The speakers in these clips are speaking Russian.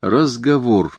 Разговор.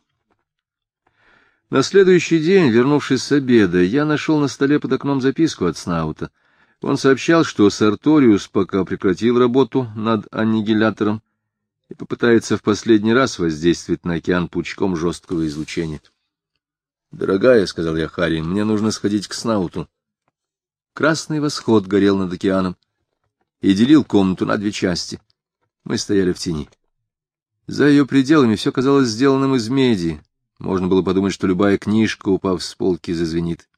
На следующий день, вернувшись с обеда, я нашел на столе под окном записку от Снаута. Он сообщал, что Сарториус пока прекратил работу над аннигилятором и попытается в последний раз воздействовать на океан пучком жесткого излучения. — Дорогая, — сказал я Харри, — мне нужно сходить к Снауту. Красный восход горел над океаном и делил комнату на две части. Мы стояли в тени. За ее пределами все казалось сделанным из меди. Можно было подумать, что любая книжка, упав с полки, зазвенит.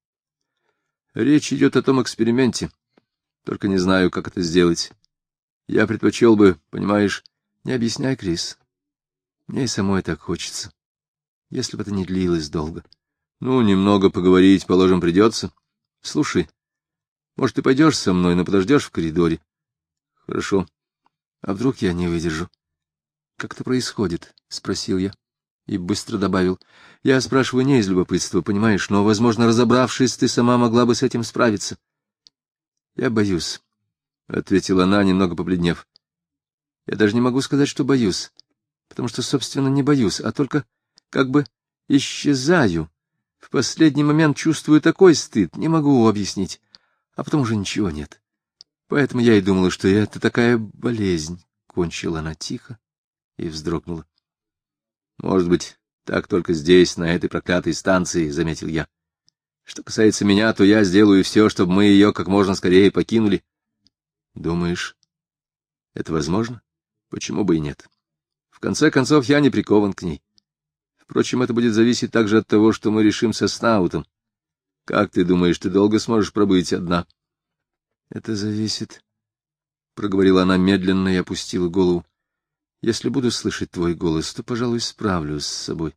Речь идет о том эксперименте. Только не знаю, как это сделать. Я предпочел бы, понимаешь... Не объясняй, Крис. Мне и самой так хочется. Если бы это не длилось долго. Ну, немного поговорить, положим, придется. Слушай, может, ты пойдешь со мной, но подождешь в коридоре? Хорошо. А вдруг я не выдержу? Как это происходит? — спросил я. И быстро добавил. Я спрашиваю не из любопытства, понимаешь, но, возможно, разобравшись, ты сама могла бы с этим справиться. Я боюсь, — ответила она, немного побледнев. Я даже не могу сказать, что боюсь, потому что, собственно, не боюсь, а только как бы исчезаю. В последний момент чувствую такой стыд, не могу объяснить, а потом уже ничего нет. Поэтому я и думала, что это такая болезнь. Кончила она тихо и вздрогнула. — Может быть, так только здесь, на этой проклятой станции, — заметил я. Что касается меня, то я сделаю все, чтобы мы ее как можно скорее покинули. — Думаешь, это возможно? Почему бы и нет? В конце концов, я не прикован к ней. Впрочем, это будет зависеть также от того, что мы решим со Снаутом. Как ты думаешь, ты долго сможешь пробыть одна? — Это зависит, — проговорила она медленно и опустила голову. — Если буду слышать твой голос, то, пожалуй, справлюсь с собой.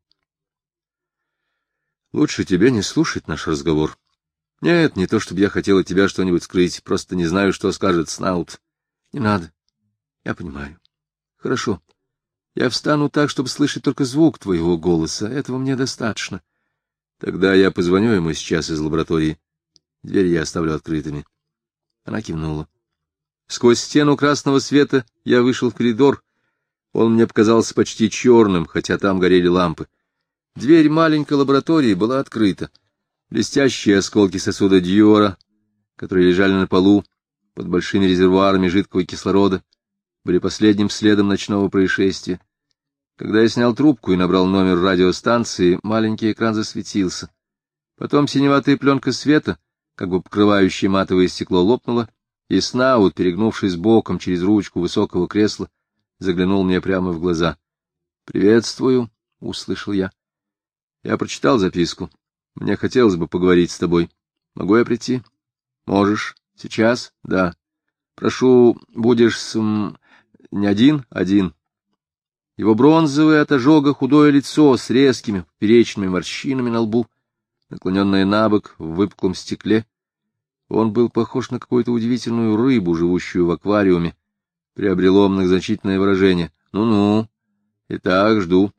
— Лучше тебе не слушать наш разговор. Нет, не то чтобы я хотел от тебя что-нибудь скрыть, просто не знаю, что скажет Снаут. — Не надо. Я понимаю. Хорошо. Я встану так, чтобы слышать только звук твоего голоса. Этого мне достаточно. Тогда я позвоню ему сейчас из лаборатории. Двери я оставлю открытыми. Она кивнула. Сквозь стену красного света я вышел в коридор. Он мне показался почти черным, хотя там горели лампы. Дверь маленькой лаборатории была открыта. Блестящие осколки сосуда Дьюара, которые лежали на полу под большими резервуарами жидкого кислорода, были последним следом ночного происшествия. Когда я снял трубку и набрал номер радиостанции, маленький экран засветился. Потом синеватая пленка света, как бы покрывающая матовое стекло, лопнула, и Снаут, перегнувшись боком через ручку высокого кресла, заглянул мне прямо в глаза. — Приветствую, — услышал я. — Я прочитал записку. Мне хотелось бы поговорить с тобой. Могу я прийти? — Можешь. Сейчас? — Да. — Прошу, будешь с... Не один? Один. Его бронзовое от ожога худое лицо с резкими поперечными морщинами на лбу, наклоненное набок в выпуклом стекле. Он был похож на какую-то удивительную рыбу, живущую в аквариуме, приобрело многозначительное выражение. Ну-ну. Итак, жду.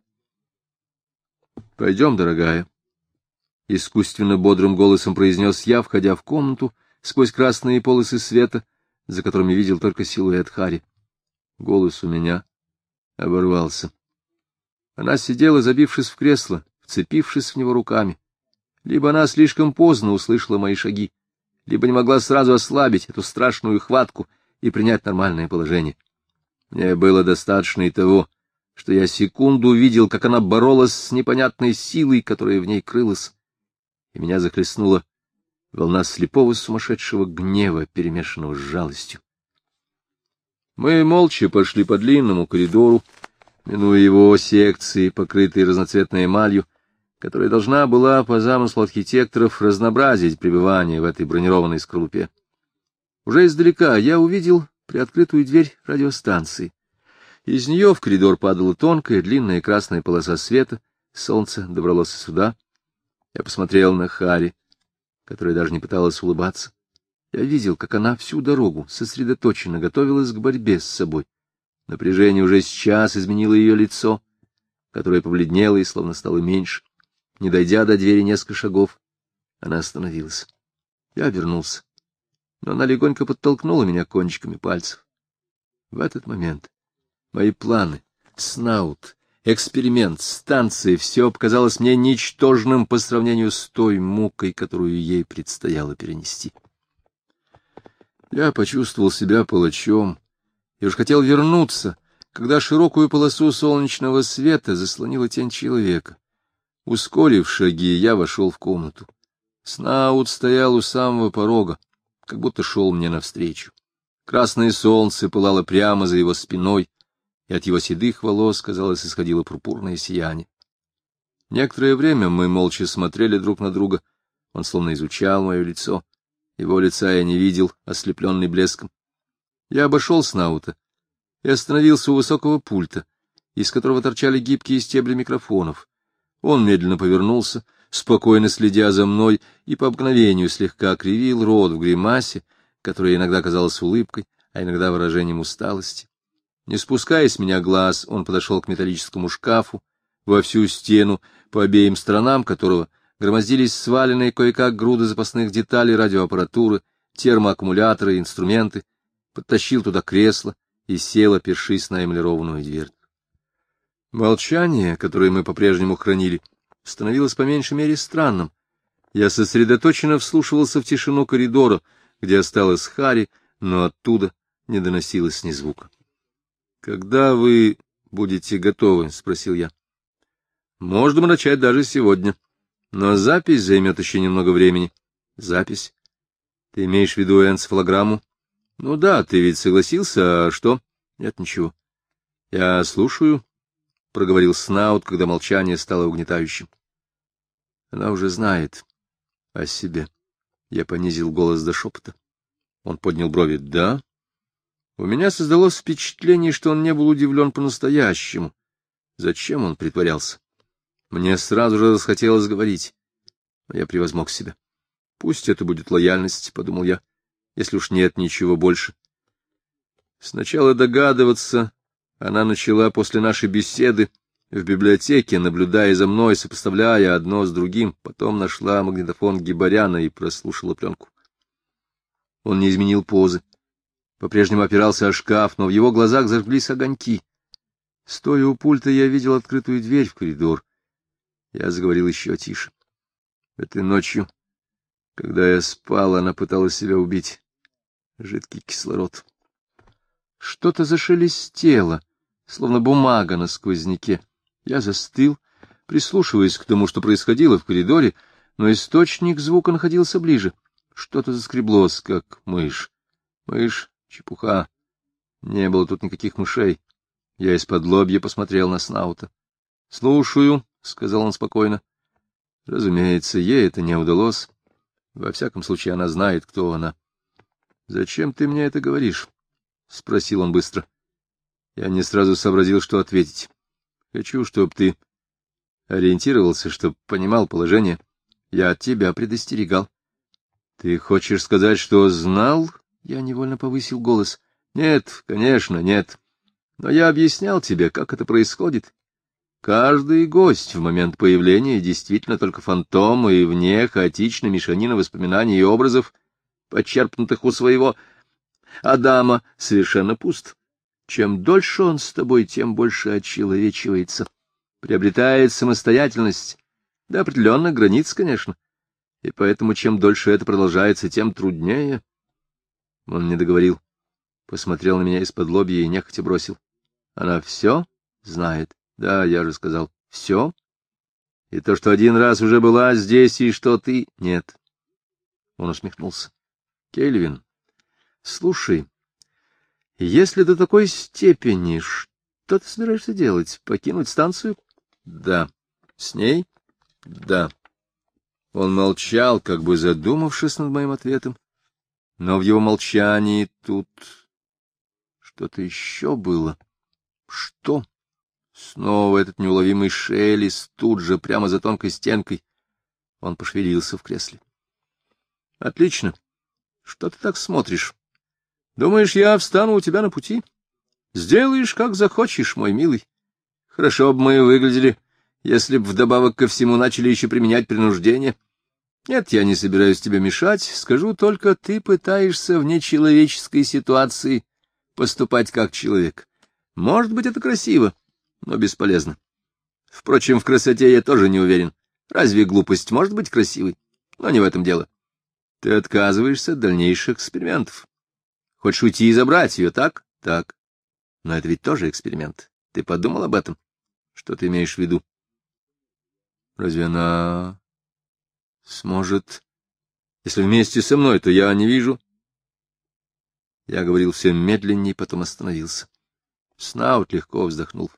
Пойдем, дорогая. Искусственно бодрым голосом произнес я, входя в комнату сквозь красные полосы света, за которыми видел только силуэт Харри. Голос у меня оборвался. Она сидела, забившись в кресло, вцепившись в него руками. Либо она слишком поздно услышала мои шаги, либо не могла сразу ослабить эту страшную хватку и принять нормальное положение. Мне было достаточно и того, что я секунду видел, как она боролась с непонятной силой, которая в ней крылась, и меня захлестнула волна слепого сумасшедшего гнева, перемешанного с жалостью. Мы молча пошли по длинному коридору, минуя его секции, покрытые разноцветной эмалью, которая должна была, по замыслу архитекторов, разнообразить пребывание в этой бронированной скорлупе. Уже издалека я увидел приоткрытую дверь радиостанции. Из нее в коридор падала тонкая, длинная красная полоса света, солнце добралось и сюда. Я посмотрел на Харри, которая даже не пыталась улыбаться. Я видел, как она всю дорогу сосредоточенно готовилась к борьбе с собой. Напряжение уже сейчас изменило ее лицо, которое побледнело и словно стало меньше. Не дойдя до двери несколько шагов, она остановилась. Я обернулся, но она легонько подтолкнула меня кончиками пальцев. В этот момент мои планы, Снаут эксперимент, станция — все показалось мне ничтожным по сравнению с той мукой, которую ей предстояло перенести. Я почувствовал себя палачом и уж хотел вернуться, когда широкую полосу солнечного света заслонила тень человека. Ускорив шаги, я вошел в комнату. Снаут стоял у самого порога, как будто шел мне навстречу. Красное солнце пылало прямо за его спиной, и от его седых волос, казалось, исходило пурпурное сияние. Некоторое время мы молча смотрели друг на друга. Он словно изучал мое лицо. Его лица я не видел, ослепленный блеском. Я обошел Снаута и остановился у высокого пульта, из которого торчали гибкие стебли микрофонов. Он медленно повернулся, спокойно следя за мной, и по обыкновению слегка кривил рот в гримасе, которая иногда казалась улыбкой, а иногда выражением усталости. Не спуская с меня глаз, он подошел к металлическому шкафу, во всю стену, по обеим сторонам которого громоздились сваленные кое-как груды запасных деталей радиоаппаратуры, термоаккумуляторы, инструменты, подтащил туда кресло и сел, опершись на эмалированную дверь. Молчание, которое мы по-прежнему хранили, становилось по меньшей мере странным. Я сосредоточенно вслушивался в тишину коридора, где осталась Харри, но оттуда не доносилось ни звука. — Когда вы будете готовы? — спросил я. — Можем начать даже сегодня. Но запись займет еще немного времени. — Запись? Ты имеешь в виду энцефалограмму? — Ну да, ты ведь согласился, а что? — Нет, ничего. — Я слушаю, — проговорил Снаут, когда молчание стало угнетающим. — Она уже знает о себе. Я понизил голос до шепота. Он поднял брови. — Да? У меня создалось впечатление, что он не был удивлен по-настоящему. Зачем он притворялся? Мне сразу же захотелось говорить, но я превозмог себя. Пусть это будет лояльность, — подумал я, — если уж нет ничего больше. Сначала догадываться она начала после нашей беседы в библиотеке, наблюдая за мной, сопоставляя одно с другим, потом нашла магнитофон Гибаряна и прослушала пленку. Он не изменил позы, по-прежнему опирался о шкаф, но в его глазах зажглись огоньки. Стоя у пульта, я видел открытую дверь в коридор. Я заговорил еще тише. Этой ночью, когда я спал, она пыталась себя убить. Жидкий кислород. Что-то зашелестело, словно бумага на сквозняке. Я застыл, прислушиваясь к тому, что происходило в коридоре, но источник звука находился ближе. Что-то заскреблось, как мышь. Мышь — чепуха. Не было тут никаких мышей. Я исподлобья посмотрел на Снаута. — Слушаю, — сказал он спокойно. Разумеется, ей это не удалось. Во всяком случае, она знает, кто она. — Зачем ты мне это говоришь? — спросил он быстро. Я не сразу сообразил, что ответить. — Хочу, чтобы ты ориентировался, чтобы понимал положение. Я тебя предостерегал. — Ты хочешь сказать, что знал? Я невольно повысил голос. — Нет, конечно, нет. Но я объяснял тебе, как это происходит. Каждый гость в момент появления действительно только фантом, и вне хаотичной мешанина воспоминаний и образов, почерпнутых у своего Адама, совершенно пуст. Чем дольше он с тобой, тем больше очеловечивается, приобретает самостоятельность, до определенных границ, конечно, и поэтому чем дольше это продолжается, тем труднее. Он не договорил, посмотрел на меня исподлобья и нехотя бросил. Она все знает. Да, я же сказал, все. И то, что один раз уже была здесь, и что ты... Нет. Он усмехнулся. Кельвин, слушай, если до такой степени, что ты собираешься делать? Покинуть станцию? Да. С ней? Да. Он молчал, как бы задумавшись над моим ответом, но в его молчании тут что-то еще было. Что? Снова этот неуловимый шелест, тут же, прямо за тонкой стенкой. Он пошевелился в кресле. — Отлично. Что ты так смотришь? Думаешь, я встану у тебя на пути? Сделаешь, как захочешь, мой милый. Хорошо бы мы выглядели, если б вдобавок ко всему начали еще применять принуждение. Нет, я не собираюсь тебе мешать, скажу только, ты пытаешься в нечеловеческой ситуации поступать как человек. Может быть, это красиво, но бесполезно. Впрочем, в красоте я тоже не уверен. Разве глупость может быть красивой? Но не в этом дело. Ты отказываешься от дальнейших экспериментов. Хочешь уйти и забрать ее, так? Так. Но это ведь тоже эксперимент. Ты подумал об этом? Что ты имеешь в виду? Разве она сможет... Если вместе со мной, то я не вижу. Я говорил все медленнее, потом остановился. Снаут легко вздохнул.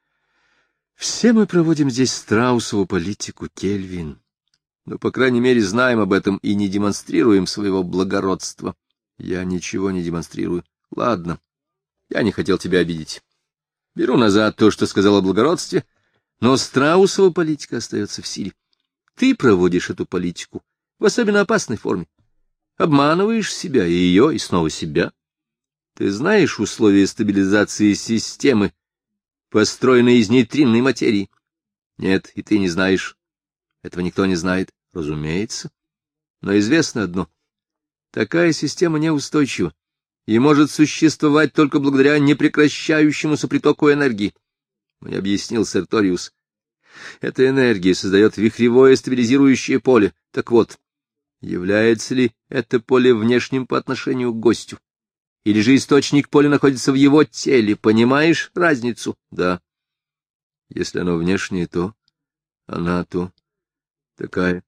Все мы проводим здесь страусову политику, Кельвин. Но, по крайней мере, знаем об этом и не демонстрируем своего благородства. Я ничего не демонстрирую. Ладно, я не хотел тебя обидеть. Беру назад то, что сказал о благородстве, но страусова политика остается в силе. Ты проводишь эту политику в особенно опасной форме. Обманываешь себя и ее, и снова себя. Ты знаешь условия стабилизации системы, построенной из нейтринной материи? Нет, и ты не знаешь. Этого никто не знает, разумеется. Но известно одно. Такая система неустойчива и может существовать только благодаря непрекращающемуся притоку энергии. Мне объяснил Серториус. Эта энергия создает вихревое стабилизирующее поле. Так вот, является ли это поле внешним по отношению к гостю? Или же источник поля находится в его теле? Понимаешь разницу? Да. Если оно внешнее, то она то такая.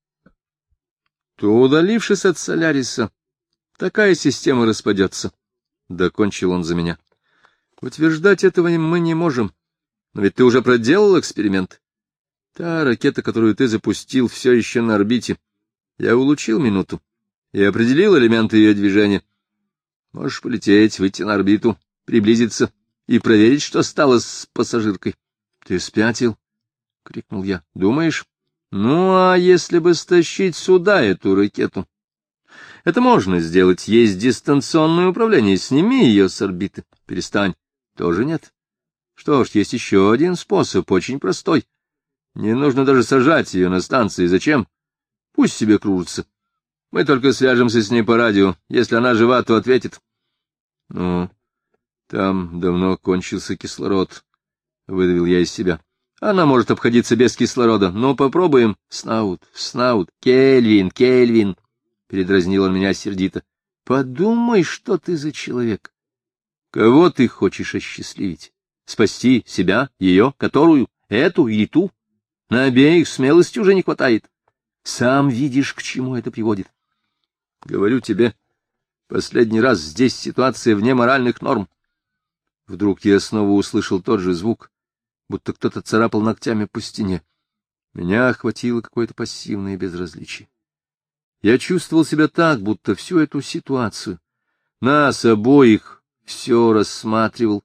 То, удалившись от Соляриса, такая система распадется. Докончил он за меня. Утверждать этого мы не можем. Но ведь ты уже проделал эксперимент. Та ракета, которую ты запустил, все еще на орбите. Я улучшил минуту и определил элементы ее движения. Можешь полететь, выйти на орбиту, приблизиться и проверить, что стало с пассажиркой. — Ты спятил? — крикнул я. — Думаешь? Ну, а если бы стащить сюда эту ракету? Это можно сделать. Есть дистанционное управление. Сними ее с орбиты. Перестань. Тоже нет. Что ж, есть еще один способ, очень простой. Не нужно даже сажать ее на станции. Зачем? Пусть себе кружится. Мы только свяжемся с ней по радио. Если она жива, то ответит. Ну, там давно кончился кислород, — выдавил я из себя. Она может обходиться без кислорода. Но попробуем. Снаут, Кельвин, — передразнил он меня сердито. Подумай, что ты за человек. Кого ты хочешь осчастливить? Спасти себя, ее, которую, эту или ту? На обеих смелости уже не хватает. Сам видишь, к чему это приводит. Говорю тебе, последний раз здесь ситуация вне моральных норм. Вдруг я снова услышал тот же звук, будто кто-то царапал ногтями по стене. Меня охватило какое-то пассивное безразличие. Я чувствовал себя так, будто всю эту ситуацию, нас обоих, все рассматривал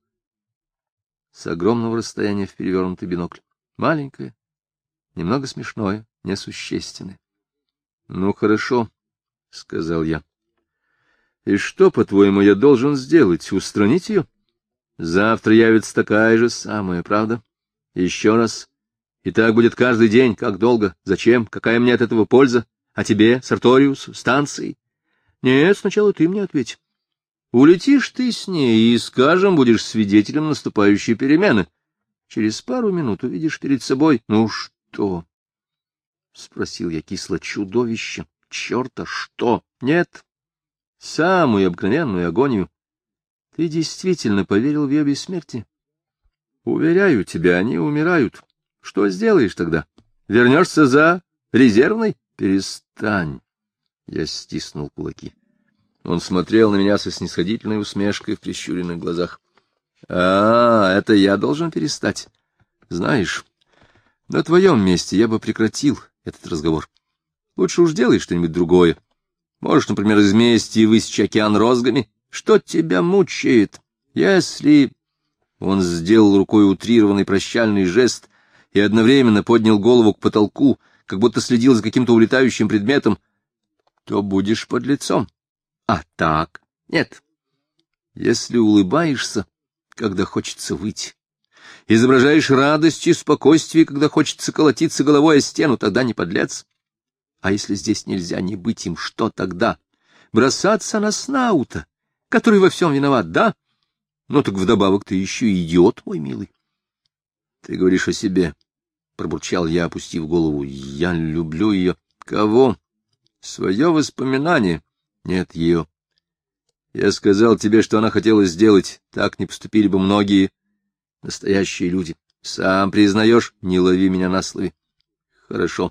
с огромного расстояния в перевернутый бинокль. Маленькое, немного смешное, несущественное. — Ну, хорошо, — сказал я. — И что, по-твоему, я должен сделать? Устранить ее? Завтра явится такая же самая, правда? Еще раз. И так будет каждый день. Как долго? Зачем? Какая мне от этого польза? А тебе, Сарториусу, станции? Нет, сначала ты мне ответь. Улетишь ты с ней и, скажем, будешь свидетелем наступающей перемены. Через пару минут увидишь перед собой... Ну что? — спросил я кисло. — Чудовище! Черта, что? Нет. Самую обыкновенную агонию. Ты действительно поверил в ее бессмертие? Уверяю тебя, они умирают. Что сделаешь тогда? Вернешься за резервной? Перестань. Я стиснул кулаки. Он смотрел на меня со снисходительной усмешкой в прищуренных глазах. — это я должен перестать. Знаешь, на твоем месте я бы прекратил этот разговор. Лучше уж делай что-нибудь другое. Можешь, например, из мести высечь океан розгами. Что тебя мучает, если... Он сделал рукой утрированный прощальный жест и одновременно поднял голову к потолку, как будто следил за каким-то улетающим предметом. То будешь подлецом. А так? Нет. Если улыбаешься, когда хочется выйти, изображаешь радость и спокойствие, когда хочется колотиться головой о стену, тогда не подлец. А если здесь нельзя не быть им, что тогда? Бросаться на Снаута, который во всем виноват, да? Ну так вдобавок ты еще идиот, мой милый. Ты говоришь о себе. — пробурчал я, опустив голову. — Я люблю ее. — Кого? — Свое воспоминание. — Нет ее. Я сказал тебе, что она хотела сделать. Так не поступили бы многие настоящие люди. Сам признаешь, не лови меня на слове. — Хорошо.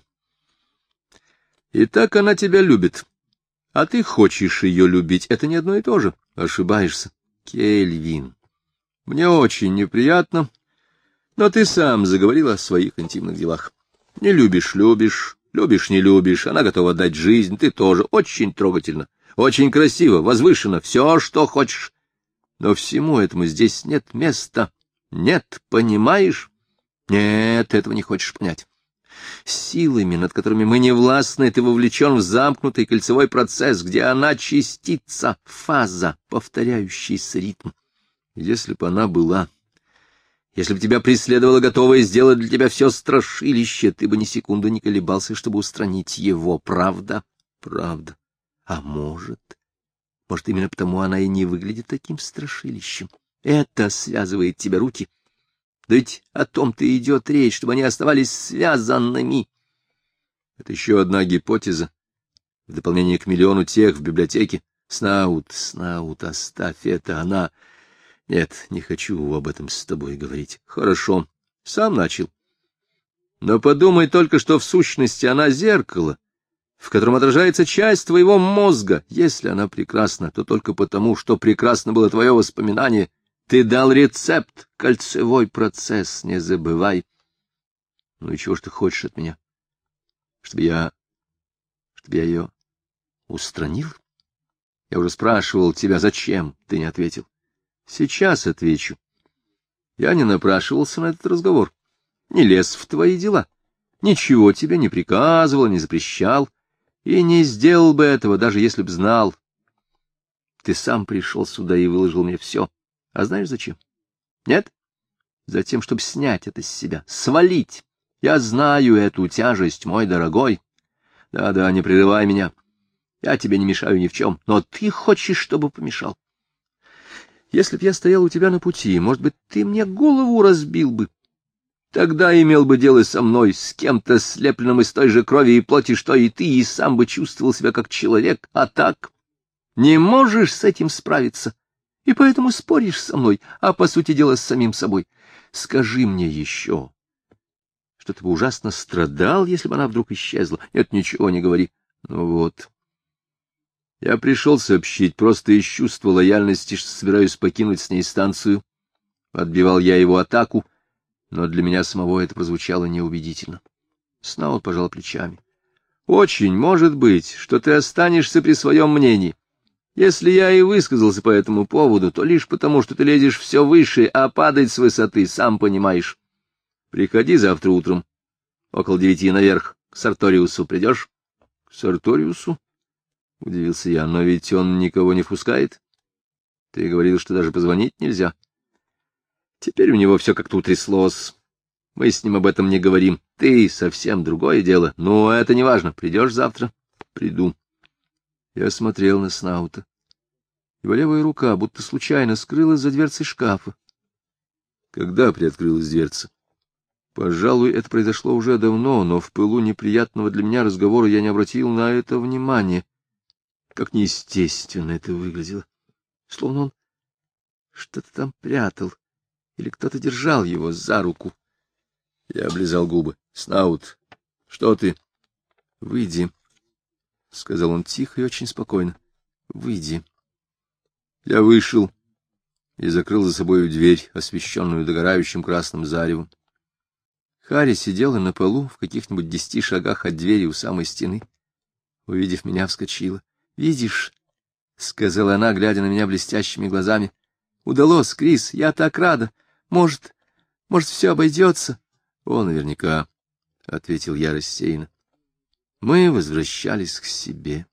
— Итак, она тебя любит. А ты хочешь ее любить. Это не одно и то же. Ошибаешься. Кельвин, мне очень неприятно, но ты сам заговорил о своих интимных делах. Не любишь — любишь, любишь — не любишь, она готова дать жизнь, ты тоже. Очень трогательно, очень красиво, возвышенно, все, что хочешь. Но всему этому здесь нет места. Нет, понимаешь? Нет, этого не хочешь понять. Силами, над которыми мы не властны, ты вовлечен в замкнутый кольцевой процесс, где она частица, фаза, повторяющийся ритм. Если бы она была, если бы тебя преследовало готовое сделать для тебя все страшилище, ты бы ни секунды не колебался, чтобы устранить его. Правда? Правда. А может, именно потому она и не выглядит таким страшилищем. Это связывает тебе руки. Да ведь о том-то и идет речь, чтобы они оставались связанными. Это еще одна гипотеза, в дополнение к миллиону тех в библиотеке. Снаут, оставь это, она... Нет, не хочу об этом с тобой говорить. Хорошо, сам начал. Но подумай только, что в сущности она зеркало, в котором отражается часть твоего мозга. Если она прекрасна, то только потому, что прекрасно было твое воспоминание. Ты дал рецепт, кольцевой процесс, не забывай. Ну и чего ж ты хочешь от меня? Чтобы я ее устранил? Я уже спрашивал тебя, зачем, ты не ответил. Сейчас отвечу. Я не напрашивался на этот разговор, не лез в твои дела, ничего тебе не приказывал, не запрещал, и не сделал бы этого, даже если б знал. Ты сам пришел сюда и выложил мне все. А знаешь зачем? Нет? Затем, чтобы снять это с себя, свалить. Я знаю эту тяжесть, мой дорогой. Да-да, не прерывай меня. Я тебе не мешаю ни в чем, но ты хочешь, чтобы помешал. Если б я стоял у тебя на пути, может быть, ты мне голову разбил бы. Тогда имел бы дело со мной, с кем-то слепленным из той же крови и плоти, что и ты, и сам бы чувствовал себя как человек. А так не можешь с этим справиться, и поэтому споришь со мной, а, по сути дела, с самим собой. Скажи мне еще, что ты бы ужасно страдал, если бы она вдруг исчезла. Нет, ничего не говори. Ну вот... Я пришел сообщить просто из чувства лояльности, что собираюсь покинуть с ней станцию. Отбивал я его атаку, но для меня самого это прозвучало неубедительно. Снаут пожал плечами. Очень может быть, что ты останешься при своем мнении. Если я и высказался по этому поводу, то лишь потому, что ты лезешь все выше, а падать с высоты, сам понимаешь. Приходи завтра утром, около 9 наверх, к Сарториусу придешь? — К Сарториусу? — удивился я. — Но ведь он никого не впускает. Ты говорил, что даже позвонить нельзя. Теперь у него все как-то утряслось. Мы с ним об этом не говорим. Ты совсем другое дело. Но это не важно. Придешь завтра? — Приду. Я смотрел на Снаута. Его левая рука будто случайно скрылась за дверцей шкафа. Когда приоткрылась дверца? Пожалуй, это произошло уже давно, но в пылу неприятного для меня разговора я не обратил на это внимания. Как неестественно это выглядело. Словно он что-то там прятал, или кто-то держал его за руку. Я облизал губы. — Снаут, что ты? — Выйди, — сказал он тихо и очень спокойно. — Выйди. Я вышел и закрыл за собою дверь, освещенную догорающим красным заревом. Харри сидела на полу в каких-нибудь 10 шагах от двери у самой стены. Увидев меня, вскочила. — Видишь, — сказала она, глядя на меня блестящими глазами. — Удалось, Крис, я так рада. Может, все обойдется. — О, наверняка, — ответил я рассеянно. Мы возвращались к себе.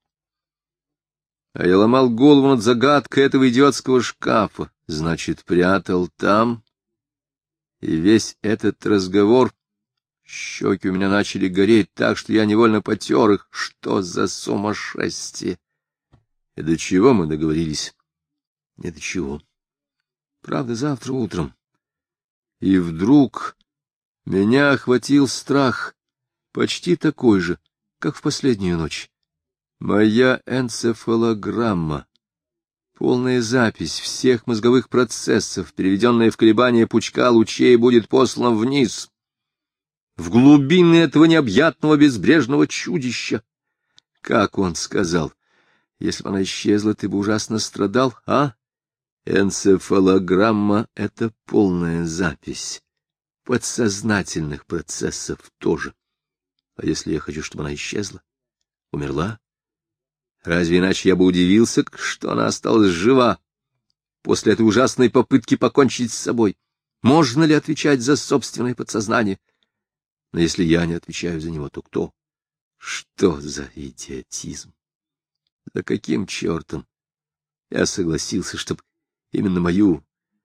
А я ломал голову над загадкой этого идиотского шкафа. Значит, прятал там. И весь этот разговор... Щеки у меня начали гореть так, что я невольно потер их. Что за сумасшествие! И до чего мы договорились? Не до чего. Правда, завтра утром. И вдруг Меня охватил страх, почти такой же, как в последнюю ночь. Моя энцефалограмма, полная запись всех мозговых процессов, переведенная в колебания пучка лучей, будет послана вниз, в глубины этого необъятного безбрежного чудища. Как он сказал, если бы она исчезла, ты бы ужасно страдал, а? Энцефалограмма — это полная запись подсознательных процессов тоже. А если я хочу, чтобы она исчезла, умерла? Разве иначе я бы удивился, что она осталась жива после этой ужасной попытки покончить с собой? Можно ли отвечать за собственное подсознание? Но если я не отвечаю за него, то кто? Что за идиотизм? За каким чертом я согласился, чтобы именно мою...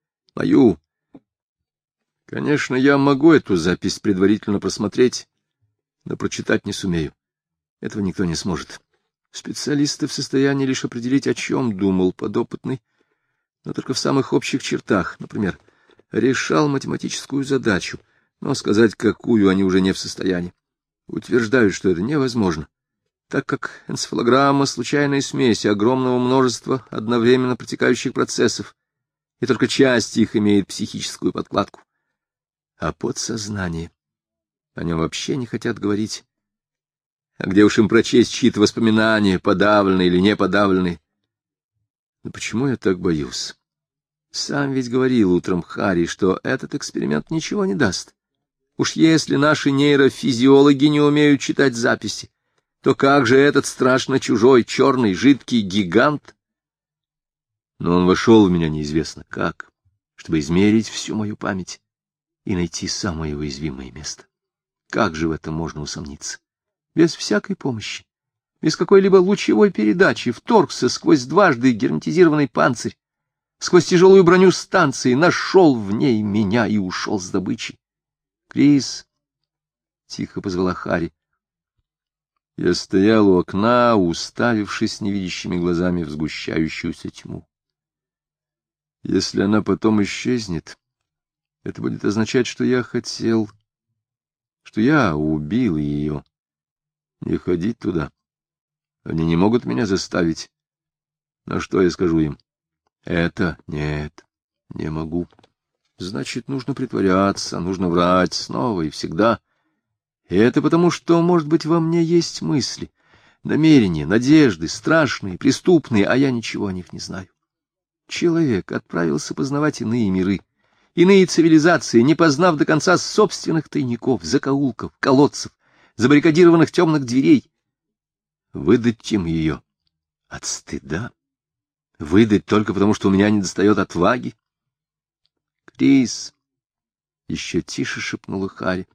Конечно, я могу эту запись предварительно просмотреть, но прочитать не сумею. Этого никто не сможет. Специалисты в состоянии лишь определить, о чем думал подопытный, но только в самых общих чертах. Например, решал математическую задачу, но сказать, какую, они уже не в состоянии. Утверждают, что это невозможно, так как энцефалограмма — случайная смесь огромного множества одновременно протекающих процессов, и только часть их имеет психическую подкладку. А подсознание, о нем вообще не хотят говорить. А где уж им прочесть чьи-то воспоминания, подавленные или не подавленные? Но почему я так боюсь? Сам ведь говорил утром Харри, что этот эксперимент ничего не даст. Уж если наши нейрофизиологи не умеют читать записи, то как же этот страшно чужой, черный, жидкий гигант? Но он вошел в меня неизвестно как, чтобы измерить всю мою память и найти самое уязвимое место. Как же в этом можно усомниться? Без всякой помощи, без какой-либо лучевой передачи, вторгся сквозь дважды герметизированный панцирь, сквозь тяжелую броню станции, нашел в ней меня и ушел с добычей. — Крис! — тихо позвала Харри. Я стоял у окна, уставившись невидящими глазами в сгущающуюся тьму. Если она потом исчезнет, это будет означать, что я хотел, что я убил ее. Не ходить туда. Они не могут меня заставить. Но что я скажу им? Это нет, не могу. Значит, нужно притворяться, нужно врать снова и всегда. И это потому, что, может быть, во мне есть мысли, намерения, надежды, страшные, преступные, а я ничего о них не знаю. Человек отправился познавать иные миры, иные цивилизации, не познав до конца собственных тайников, закоулков, колодцев, забаррикадированных темных дверей. Выдать им ее от стыда? Выдать только потому, что у меня недостает отваги? — Крис! — еще тише шепнула Харри.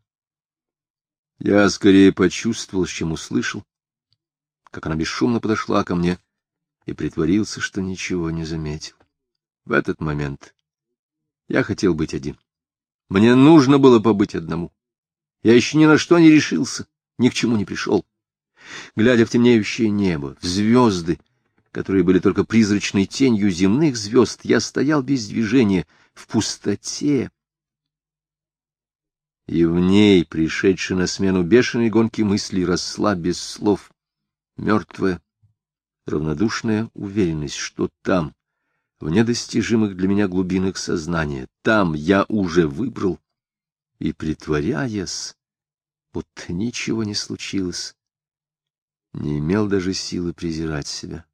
Я скорее почувствовал, чем услышал, как она бесшумно подошла ко мне и притворился, что ничего не заметил. В этот момент я хотел быть один. Мне нужно было побыть одному. Я еще ни на что не решился, ни к чему не пришел. Глядя в темнеющее небо, в звезды, которые были только призрачной тенью земных звезд, я стоял без движения в пустоте. И в ней, пришедшей на смену бешеной гонки мыслей, росла без слов мертвая, равнодушная уверенность, что там, в недостижимых для меня глубинах сознания, там я уже выбрал, и, притворяясь, будто ничего не случилось, не имел даже силы презирать себя.